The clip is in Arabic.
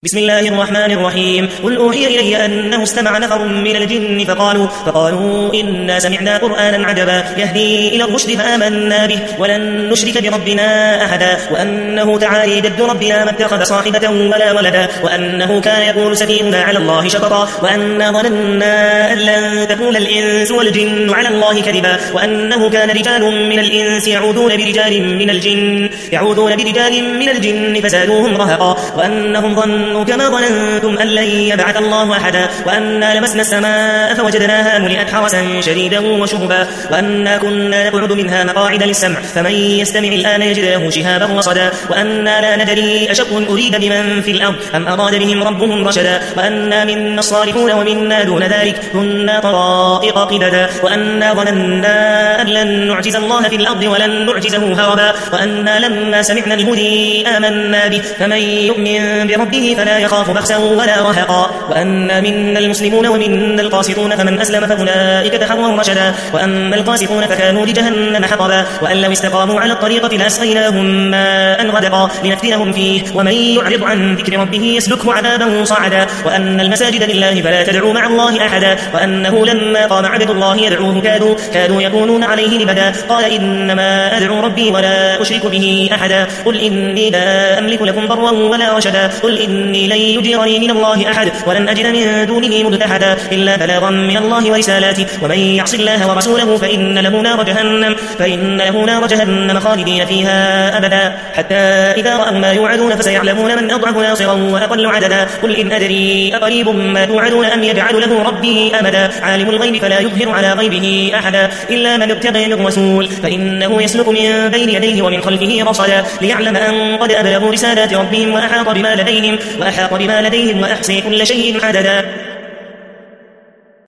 بسم الله الرحمن الرحيم قل أوحي إلي أنه استمع نفر من الجن فقالوا إنا سمعنا قرآنا عجبا يهدي إلى الرشد فآمنا به ولن نشرك بربنا أحدا وأنه تعالي جد ربنا ما اتخذ صاحبة ولا ولدا وأنه كان يقول سفيهنا على الله شططا وأنا ظننا أن لن تكون الإنس والجن على الله كذبا وأنه كان رجال من الإنس يعوذون برجال من الجن فزادوهم رهقا وأنهم ظنوا كما ظننتم أن لن يبعث الله أحدا وأنا لمسنا السماء فوجدناها ملئت حرسا شديدا وشهبا وأنا كنا نقعد منها مقاعد للسمع فمن يستمع الآن يجد له شهابا رصدا وأنا لا ندري أشر أريد بمن في الأرض أم أراد بهم ربهم رشدا وأنا منا الصالحون ومنا دون ذلك كنا طرائق قددا وأنا ظننا أن لن نعجز الله في الأرض ولن نعجزه هربا وأنا لما سمعنا الهدي آمنا به فمن يؤمن بربه فلا يخاف بخسا ولا رهقا وأنا منا المسلمون ومنا القاسطون فمن أسلم فأولئك تحروا رشدا وأما القاسطون فكانوا لجهنم حطبا وأن لو استقاموا على الطريقة لأسقيناهم ماء غدقا لنفتنهم فيه ومن يعرض عن ذكر ربه يسلكه عذابا صعدا وأن المساجد لله فلا تدعوا مع الله أحدا وأنه لما قام عبد الله يدعوه كادوا يكونون عليه لبدا قال إنما أدعو ربي ولا أشرك به أحدا قل إني لا أملك لكم ضرا ولا رشدا قل إني لن يجيرني من الله أحد ولن أجد من دونه ملتحدا إلا بلاغا من الله ورسالاته ومن يعص الله ورسوله فإن له نار جهنم خالدين فيها أبدا حتى إذا رأوا ما يوعدون فسيعلمون من أضعف ناصرا وأقل عددا قل إن أدري أقريب ما توعدون أم يجعل له ربي أمدا عالم الغيب فلا يظهر على غيبه أحدا إلا من ابتغي من رسول فإنه يسلك من بين يديه ومن خلفه رصدا ليعلم أن قد أبلغوا رسالات ربهم وأحاط بما لديهم وأحصي كل شيء عددا